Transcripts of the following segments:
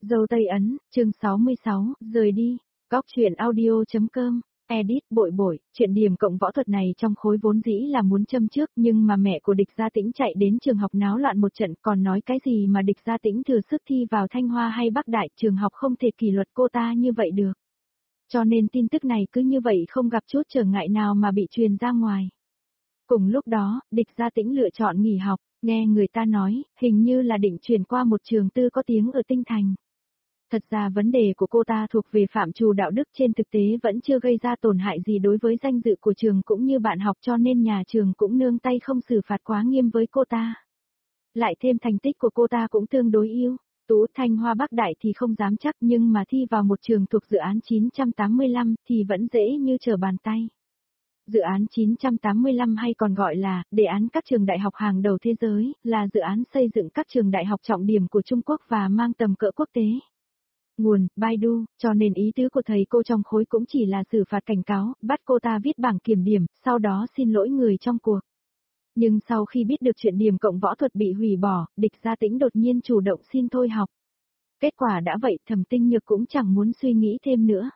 Dâu Tây Ấn, chương 66, rời đi. Góc truyện audio.com, edit bội bội, chuyện điểm cộng võ thuật này trong khối vốn dĩ là muốn châm trước nhưng mà mẹ của Địch Gia Tĩnh chạy đến trường học náo loạn một trận còn nói cái gì mà Địch Gia Tĩnh thừa sức thi vào Thanh Hoa hay Bắc Đại trường học không thể kỷ luật cô ta như vậy được. Cho nên tin tức này cứ như vậy không gặp chút trở ngại nào mà bị truyền ra ngoài. Cùng lúc đó, Địch Gia Tĩnh lựa chọn nghỉ học, nghe người ta nói, hình như là định chuyển qua một trường tư có tiếng ở Tinh Thành. Thật ra vấn đề của cô ta thuộc về phạm trù đạo đức trên thực tế vẫn chưa gây ra tổn hại gì đối với danh dự của trường cũng như bạn học cho nên nhà trường cũng nương tay không xử phạt quá nghiêm với cô ta. Lại thêm thành tích của cô ta cũng tương đối yếu, Tú Thanh Hoa Bắc Đại thì không dám chắc nhưng mà thi vào một trường thuộc dự án 985 thì vẫn dễ như trở bàn tay. Dự án 985 hay còn gọi là đề án các trường đại học hàng đầu thế giới, là dự án xây dựng các trường đại học trọng điểm của Trung Quốc và mang tầm cỡ quốc tế. Nguồn, Baidu, cho nên ý tứ của thầy cô trong khối cũng chỉ là xử phạt cảnh cáo, bắt cô ta viết bảng kiểm điểm, sau đó xin lỗi người trong cuộc. Nhưng sau khi biết được chuyện điểm cộng võ thuật bị hủy bỏ, Địch Gia Tĩnh đột nhiên chủ động xin thôi học. Kết quả đã vậy Thẩm Tinh Nhược cũng chẳng muốn suy nghĩ thêm nữa.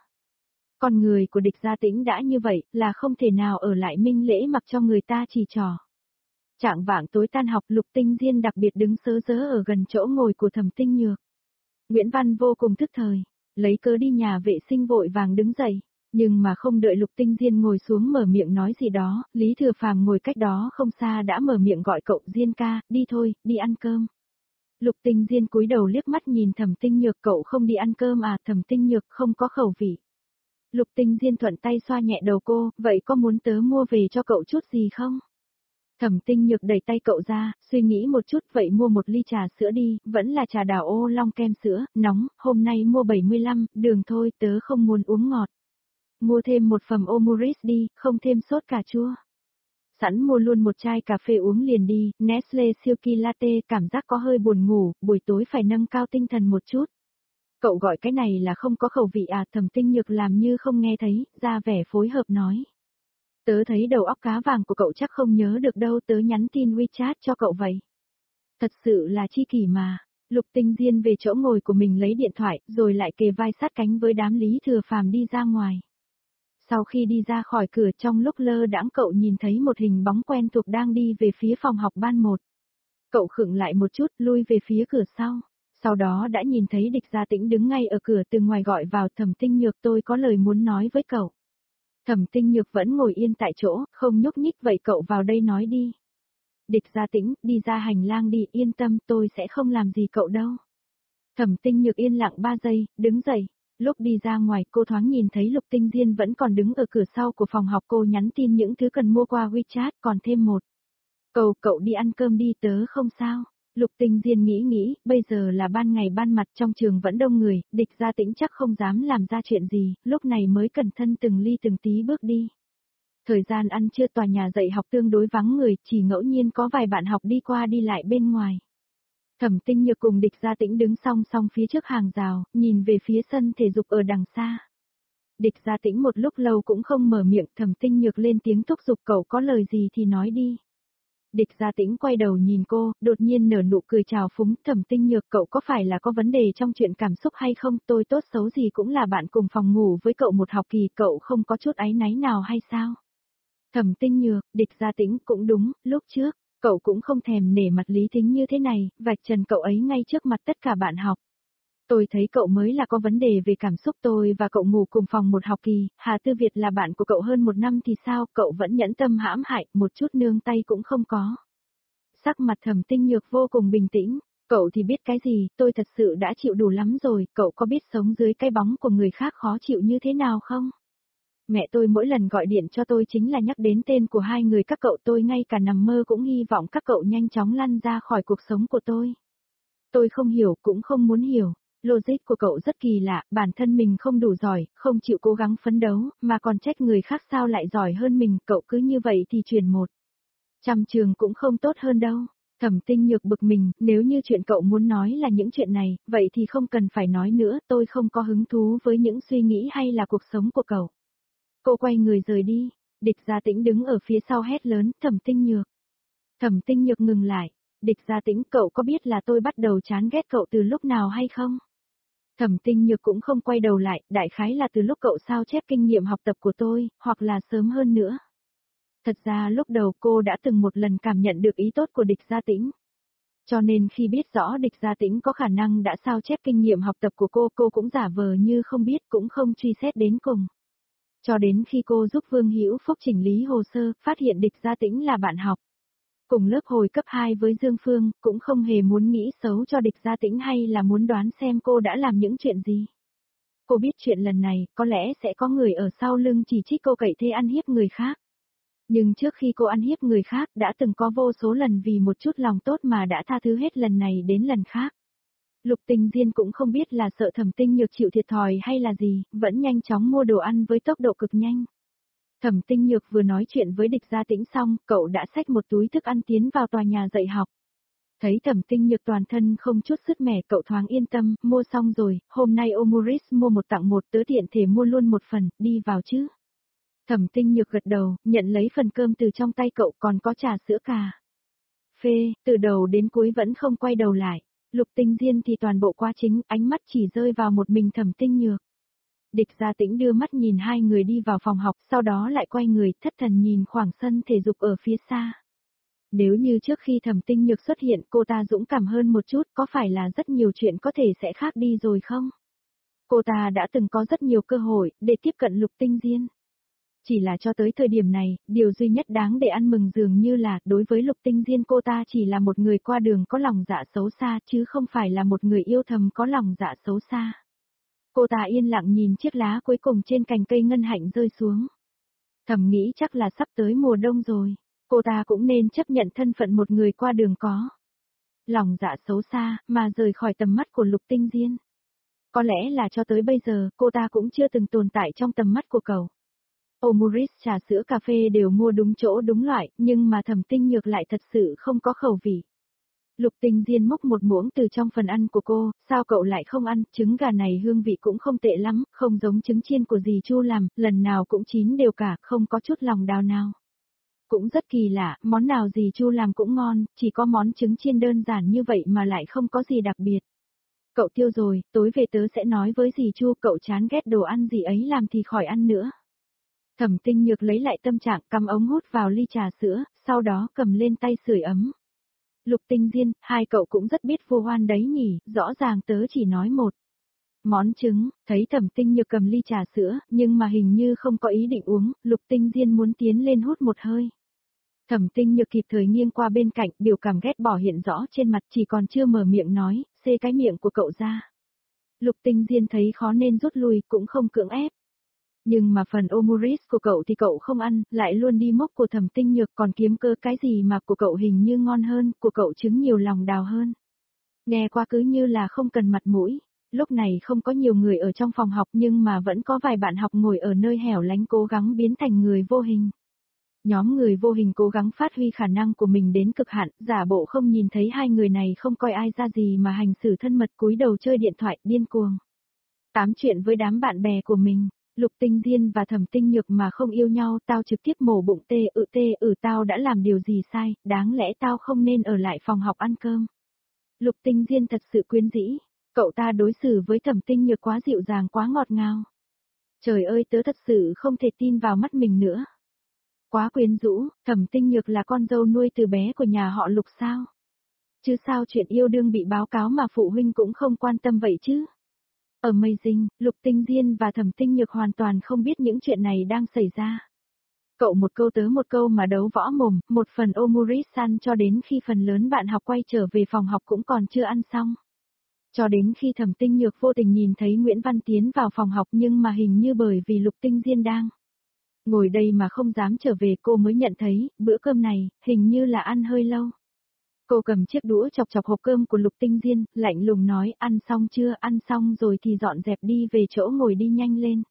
Con người của Địch Gia Tĩnh đã như vậy, là không thể nào ở lại Minh Lễ mặc cho người ta chỉ trò. Trạng vạng tối tan học Lục Tinh Diên đặc biệt đứng sớ rớ ở gần chỗ ngồi của Thẩm Tinh Nhược. Nguyễn Văn vô cùng thức thời, lấy cớ đi nhà vệ sinh vội vàng đứng dậy, nhưng mà không đợi Lục Tinh Diên ngồi xuống mở miệng nói gì đó, Lý Thừa Phàm ngồi cách đó không xa đã mở miệng gọi cậu Diên ca, đi thôi, đi ăn cơm. Lục Tinh Diên cúi đầu liếc mắt nhìn Thẩm Tinh Nhược, cậu không đi ăn cơm à? Thẩm Tinh Nhược không có khẩu vị. Lục Tinh Diên thuận tay xoa nhẹ đầu cô, vậy có muốn tớ mua về cho cậu chút gì không? Thẩm Tinh Nhược đẩy tay cậu ra, suy nghĩ một chút, vậy mua một ly trà sữa đi, vẫn là trà đào ô long kem sữa, nóng, hôm nay mua 75, đường thôi, tớ không muốn uống ngọt. Mua thêm một phẩm Omuris đi, không thêm sốt cà chua. Sẵn mua luôn một chai cà phê uống liền đi, Nestle Silky Latte, cảm giác có hơi buồn ngủ, buổi tối phải nâng cao tinh thần một chút. Cậu gọi cái này là không có khẩu vị à? Thẩm Tinh Nhược làm như không nghe thấy, ra vẻ phối hợp nói. Tớ thấy đầu óc cá vàng của cậu chắc không nhớ được đâu, tớ nhắn tin WeChat cho cậu vậy. Thật sự là chi kỷ mà. Lục Tinh Diên về chỗ ngồi của mình lấy điện thoại, rồi lại kề vai sát cánh với đám Lý Thừa Phàm đi ra ngoài. Sau khi đi ra khỏi cửa trong lúc lơ đãng cậu nhìn thấy một hình bóng quen thuộc đang đi về phía phòng học ban 1. Cậu khựng lại một chút, lui về phía cửa sau đó đã nhìn thấy Địch Gia Tĩnh đứng ngay ở cửa từ ngoài gọi vào. Thẩm Tinh Nhược, tôi có lời muốn nói với cậu. Thẩm Tinh Nhược vẫn ngồi yên tại chỗ, không nhúc nhích, vậy cậu vào đây nói đi. Địch Gia Tĩnh, đi ra hành lang đi, yên tâm, tôi sẽ không làm gì cậu đâu. Thẩm Tinh Nhược yên lặng 3 giây, đứng dậy. Lúc đi ra ngoài cô thoáng nhìn thấy Lục Tinh Diên vẫn còn đứng ở cửa sau của phòng học, cô nhắn tin những thứ cần mua qua WeChat, còn thêm một. Cậu đi ăn cơm đi, tớ không sao. Lục Tinh Diên nghĩ, bây giờ là ban ngày ban mặt trong trường vẫn đông người, Địch Gia Tĩnh chắc không dám làm ra chuyện gì, lúc này mới cẩn thận từng ly từng tí bước đi. Thời gian ăn trưa tòa nhà dạy học tương đối vắng người, chỉ ngẫu nhiên có vài bạn học đi qua đi lại bên ngoài. Thẩm Tinh Nhược cùng Địch Gia Tĩnh đứng song song phía trước hàng rào, nhìn về phía sân thể dục ở đằng xa. Địch Gia Tĩnh một lúc lâu cũng không mở miệng, Thẩm Tinh Nhược lên tiếng thúc giục, cậu có lời gì thì nói đi. Địch Gia Tĩnh quay đầu nhìn cô, đột nhiên nở nụ cười chào phúng. Thẩm Tinh Nhược, cậu có phải là có vấn đề trong chuyện cảm xúc hay không? Tôi tốt xấu gì cũng là bạn cùng phòng ngủ với cậu một học kỳ, cậu không có chút áy náy nào hay sao? Thẩm Tinh Nhược, Địch Gia Tĩnh, cũng đúng, lúc trước, cậu cũng không thèm nể mặt Lý Thính như thế này, vạch trần cậu ấy ngay trước mặt tất cả bạn học. Tôi thấy cậu mới là có vấn đề về cảm xúc, tôi và cậu ngủ cùng phòng một học kỳ, Hà Tư Việt là bạn của cậu hơn 1 năm thì sao, cậu vẫn nhẫn tâm hãm hại, một chút nương tay cũng không có. Sắc mặt Thẩm Tinh Nhược vô cùng bình tĩnh, cậu thì biết cái gì, tôi thật sự đã chịu đủ lắm rồi, cậu có biết sống dưới cái bóng của người khác khó chịu như thế nào không? Mẹ tôi mỗi lần gọi điện cho tôi chính là nhắc đến tên của hai người các cậu, tôi ngay cả nằm mơ cũng hy vọng các cậu nhanh chóng lăn ra khỏi cuộc sống của tôi. Tôi không hiểu, cũng không muốn hiểu. Logic của cậu rất kỳ lạ, bản thân mình không đủ giỏi, không chịu cố gắng phấn đấu, mà còn trách người khác sao lại giỏi hơn mình, cậu cứ như vậy thì chuyển 100 trường cũng không tốt hơn đâu. Thẩm Tinh Nhược bực mình, nếu như chuyện cậu muốn nói là những chuyện này, vậy thì không cần phải nói nữa, tôi không có hứng thú với những suy nghĩ hay là cuộc sống của cậu. Cô quay người rời đi, Địch Gia Tĩnh đứng ở phía sau hét lớn, Thẩm Tinh Nhược. Thẩm Tinh Nhược ngừng lại, Địch Gia Tĩnh, cậu có biết là tôi bắt đầu chán ghét cậu từ lúc nào hay không? Thẩm Tinh Nhược cũng không quay đầu lại, đại khái là từ lúc cậu sao chép kinh nghiệm học tập của tôi, hoặc là sớm hơn nữa. Thật ra lúc đầu cô đã từng một lần cảm nhận được ý tốt của Địch Gia Tĩnh. Cho nên khi biết rõ Địch Gia Tĩnh có khả năng đã sao chép kinh nghiệm học tập của cô cũng giả vờ như không biết, cũng không truy xét đến cùng. Cho đến khi cô giúp Vương Hữu Phúc chỉnh lý hồ sơ, phát hiện Địch Gia Tĩnh là bạn học cùng lớp hồi cấp 2 với Dương Phương, cũng không hề muốn nghĩ xấu cho Địch Gia Tĩnh hay là muốn đoán xem cô đã làm những chuyện gì. Cô biết chuyện lần này, có lẽ sẽ có người ở sau lưng chỉ trích cô cậy thế ăn hiếp người khác. Nhưng trước khi cô ăn hiếp người khác đã từng có vô số lần vì một chút lòng tốt mà đã tha thứ hết lần này đến lần khác. Lục Tình Diên cũng không biết là sợ Thẩm Tinh Nhược chịu thiệt thòi hay là gì, vẫn nhanh chóng mua đồ ăn với tốc độ cực nhanh. Thẩm Tinh Nhược vừa nói chuyện với Địch Gia Tĩnh xong, cậu đã xách một túi thức ăn tiến vào tòa nhà dạy học. Thấy Thẩm Tinh Nhược toàn thân không chút sứt mẻ, cậu thoáng yên tâm, mua xong rồi, hôm nay Omuris mua một tặng một, tớ tiện thể mua luôn một phần, đi vào chứ. Thẩm Tinh Nhược gật đầu, nhận lấy phần cơm từ trong tay cậu, còn có trà sữa cà phê, từ đầu đến cuối vẫn không quay đầu lại. Lục Tinh Diên thì toàn bộ quá chính, ánh mắt chỉ rơi vào một mình Thẩm Tinh Nhược. Địch Gia Tĩnh đưa mắt nhìn hai người đi vào phòng học, sau đó lại quay người, thất thần nhìn khoảng sân thể dục ở phía xa. Nếu như trước khi Thẩm Tinh Nhược xuất hiện cô ta dũng cảm hơn một chút, có phải là rất nhiều chuyện có thể sẽ khác đi rồi không? Cô ta đã từng có rất nhiều cơ hội để tiếp cận Lục Tinh Diên. Chỉ là cho tới thời điểm này, điều duy nhất đáng để ăn mừng dường như là, đối với Lục Tinh Diên cô ta chỉ là một người qua đường có lòng dạ xấu xa, chứ không phải là một người yêu thầm có lòng dạ xấu xa. Cô ta yên lặng nhìn chiếc lá cuối cùng trên cành cây ngân hạnh rơi xuống. Thầm nghĩ chắc là sắp tới mùa đông rồi, cô ta cũng nên chấp nhận thân phận một người qua đường có lòng dạ xấu xa, mà rời khỏi tầm mắt của Lục Tinh Diên. Có lẽ là cho tới bây giờ, cô ta cũng chưa từng tồn tại trong tầm mắt của cậu. Omuris, trà sữa, cà phê đều mua đúng chỗ đúng loại, nhưng mà Thẩm Tinh Nhược lại thật sự không có khẩu vị. Lục Tinh Diên múc một muỗng từ trong phần ăn của cô, sao cậu lại không ăn, trứng gà này hương vị cũng không tệ lắm, không giống trứng chiên của dì Chu làm, lần nào cũng chín đều cả, không có chút lòng đào nào. Cũng rất kỳ lạ, món nào dì Chu làm cũng ngon, chỉ có món trứng chiên đơn giản như vậy mà lại không có gì đặc biệt. Cậu tiêu rồi, tối về tớ sẽ nói với dì Chu, cậu chán ghét đồ ăn gì ấy làm thì khỏi ăn nữa. Thẩm Tinh Nhược lấy lại tâm trạng, cắm ống hút vào ly trà sữa, sau đó cầm lên tay sưởi ấm. Lục Tinh Diên, hai cậu cũng rất biết vu oan đấy nhỉ, rõ ràng tớ chỉ nói một món trứng. Thấy Thẩm Tinh Nhược cầm ly trà sữa, nhưng mà hình như không có ý định uống, Lục Tinh Diên muốn tiến lên hút một hơi. Thẩm Tinh Nhược kịp thời nghiêng qua bên cạnh, biểu cảm ghét bỏ hiện rõ trên mặt, chỉ còn chưa mở miệng nói, xê cái miệng của cậu ra. Lục Tinh Diên thấy khó nên rút lui, cũng không cưỡng ép. Nhưng mà phần Omuris của cậu thì cậu không ăn, lại luôn đi mốc của Thẩm Tinh Nhược, còn kiếm cơ cái gì mà của cậu hình như ngon hơn, của cậu trứng nhiều lòng đào hơn. Nghe qua cứ như là không cần mặt mũi. Lúc này không có nhiều người ở trong phòng học nhưng mà vẫn có vài bạn học ngồi ở nơi hẻo lánh cố gắng biến thành người vô hình. Nhóm người vô hình cố gắng phát huy khả năng của mình đến cực hạn, giả bộ không nhìn thấy hai người này không coi ai ra gì mà hành xử thân mật cúi đầu chơi điện thoại điên cuồng. Tám chuyện với đám bạn bè của mình. Lục Tinh Diên và Thẩm Tinh Nhược mà không yêu nhau, tao trực tiếp mổ bụng tao đã làm điều gì sai, đáng lẽ tao không nên ở lại phòng học ăn cơm. Lục Tinh Diên thật sự quyến rũ, cậu ta đối xử với Thẩm Tinh Nhược quá dịu dàng quá ngọt ngào. Trời ơi tớ thật sự không thể tin vào mắt mình nữa. Quá quyến rũ, Thẩm Tinh Nhược là con dâu nuôi từ bé của nhà họ Lục sao? Chứ sao chuyện yêu đương bị báo cáo mà phụ huynh cũng không quan tâm vậy chứ? Amazing, Lục Tinh Diên và Thẩm Tinh Nhược hoàn toàn không biết những chuyện này đang xảy ra. Cậu một câu tớ một câu mà đấu võ mồm, một phần Omuris-san cho đến khi phần lớn bạn học quay trở về phòng học cũng còn chưa ăn xong. Cho đến khi Thẩm Tinh Nhược vô tình nhìn thấy Nguyễn Văn tiến vào phòng học nhưng mà hình như bởi vì Lục Tinh Diên đang ngồi đây mà không dám trở về cô mới nhận thấy, bữa cơm này, hình như là ăn hơi lâu. Cô cầm chiếc đũa chọc chọc hộp cơm của Lục Tinh Diên, lạnh lùng nói, ăn xong chưa, ăn xong rồi thì dọn dẹp đi về chỗ ngồi đi nhanh lên.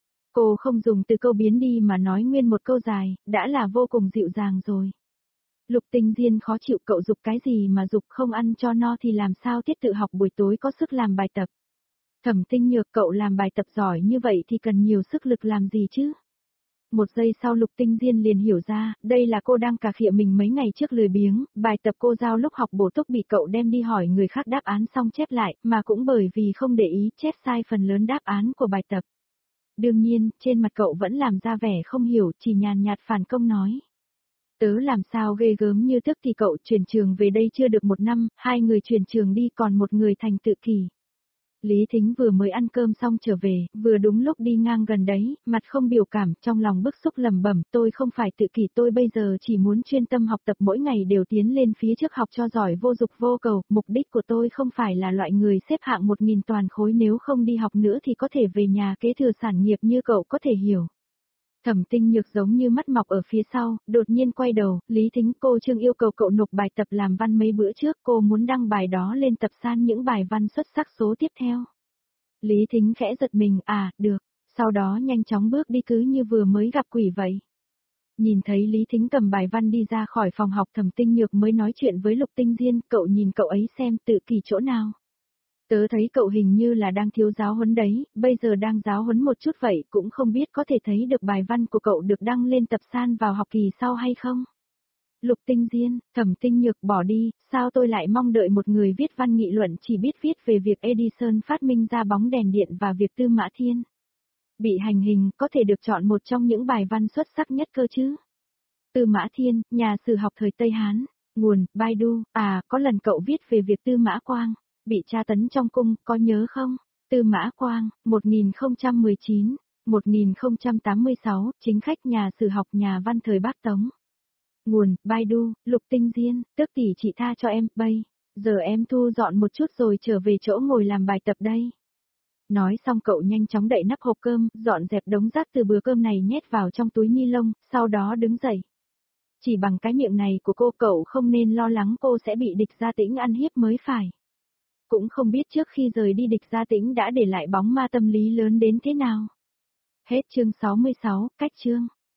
Cô không dùng từ câu biến đi mà nói nguyên một câu dài, đã là vô cùng dịu dàng rồi. Lục Tinh Diên khó chịu, cậu dục cái gì mà dục, không ăn cho no thì làm sao tiết tự học buổi tối có sức làm bài tập. Thẩm Tinh Nhược, cậu làm bài tập giỏi như vậy thì cần nhiều sức lực làm gì chứ? Một giây sau Lục Tinh Diên liền hiểu ra, đây là cô đang cà khịa mình mấy ngày trước lười biếng, bài tập cô giao lúc học bổ túc bị cậu đem đi hỏi người khác đáp án xong chép lại, mà cũng bởi vì không để ý chép sai phần lớn đáp án của bài tập. Đương nhiên, trên mặt cậu vẫn làm ra vẻ không hiểu, chỉ nhàn nhạt phản công nói. Tớ làm sao ghê gớm như tức thì cậu chuyển trường về đây chưa được 1 năm, 2 người chuyển trường đi còn một người thành tự kỷ. Lý Thính vừa mới ăn cơm xong trở về, vừa đúng lúc đi ngang gần đấy, mặt không biểu cảm, trong lòng bức xúc lẩm bẩm, tôi không phải tự kỷ, tôi bây giờ chỉ muốn chuyên tâm học tập mỗi ngày đều tiến lên phía trước học cho giỏi vô dục vô cầu, mục đích của tôi không phải là loại người xếp hạng 1000 toàn khối, nếu không đi học nữa thì có thể về nhà kế thừa sản nghiệp như cậu có thể hiểu. Thẩm Tinh Nhược giống như mắt mọc ở phía sau, đột nhiên quay đầu, Lý Thính, cô Trương yêu cầu cậu nộp bài tập làm văn mấy bữa trước, cô muốn đăng bài đó lên tập san những bài văn xuất sắc số tiếp theo. Lý Thính khẽ giật mình, được, sau đó nhanh chóng bước đi cứ như vừa mới gặp quỷ vậy. Nhìn thấy Lý Thính cầm bài văn đi ra khỏi phòng học, Thẩm Tinh Nhược mới nói chuyện với Lục Tinh Diên, cậu nhìn cậu ấy xem tự kỷ chỗ nào. Tớ thấy cậu hình như là đang thiếu giáo huấn đấy, bây giờ đang giáo huấn một chút vậy, cũng không biết có thể thấy được bài văn của cậu được đăng lên tập san vào học kỳ sau hay không? Lục Tinh Diên, Thẩm Tinh Nhược, bỏ đi, sao tôi lại mong đợi một người viết văn nghị luận chỉ biết viết về việc Edison phát minh ra bóng đèn điện và việc Tư Mã Thiên bị hành hình, có thể được chọn một trong những bài văn xuất sắc nhất cơ chứ? Tư Mã Thiên, nhà sử học thời Tây Hán, nguồn, Baidu, có lần cậu viết về việc Tư Mã Quang bị tra tấn trong cung, có nhớ không? Tư Mã Quang, 1019, 1086, chính khách nhà sử học nhà văn thời Bắc Tống. Nguồn, Baidu, Lục Tinh Diên, tức tỷ chị tha cho em, giờ em thu dọn một chút rồi trở về chỗ ngồi làm bài tập đây. Nói xong cậu nhanh chóng đậy nắp hộp cơm, dọn dẹp đống rác từ bữa cơm này nhét vào trong túi ni lông, sau đó đứng dậy. Chỉ bằng cái miệng này của cô cậu không nên lo lắng cô sẽ bị Địch Gia Tĩnh ăn hiếp mới phải. Cũng không biết trước khi rời đi Địch Gia Tĩnh đã để lại bóng ma tâm lý lớn đến thế nào. Hết chương 66, cách chương.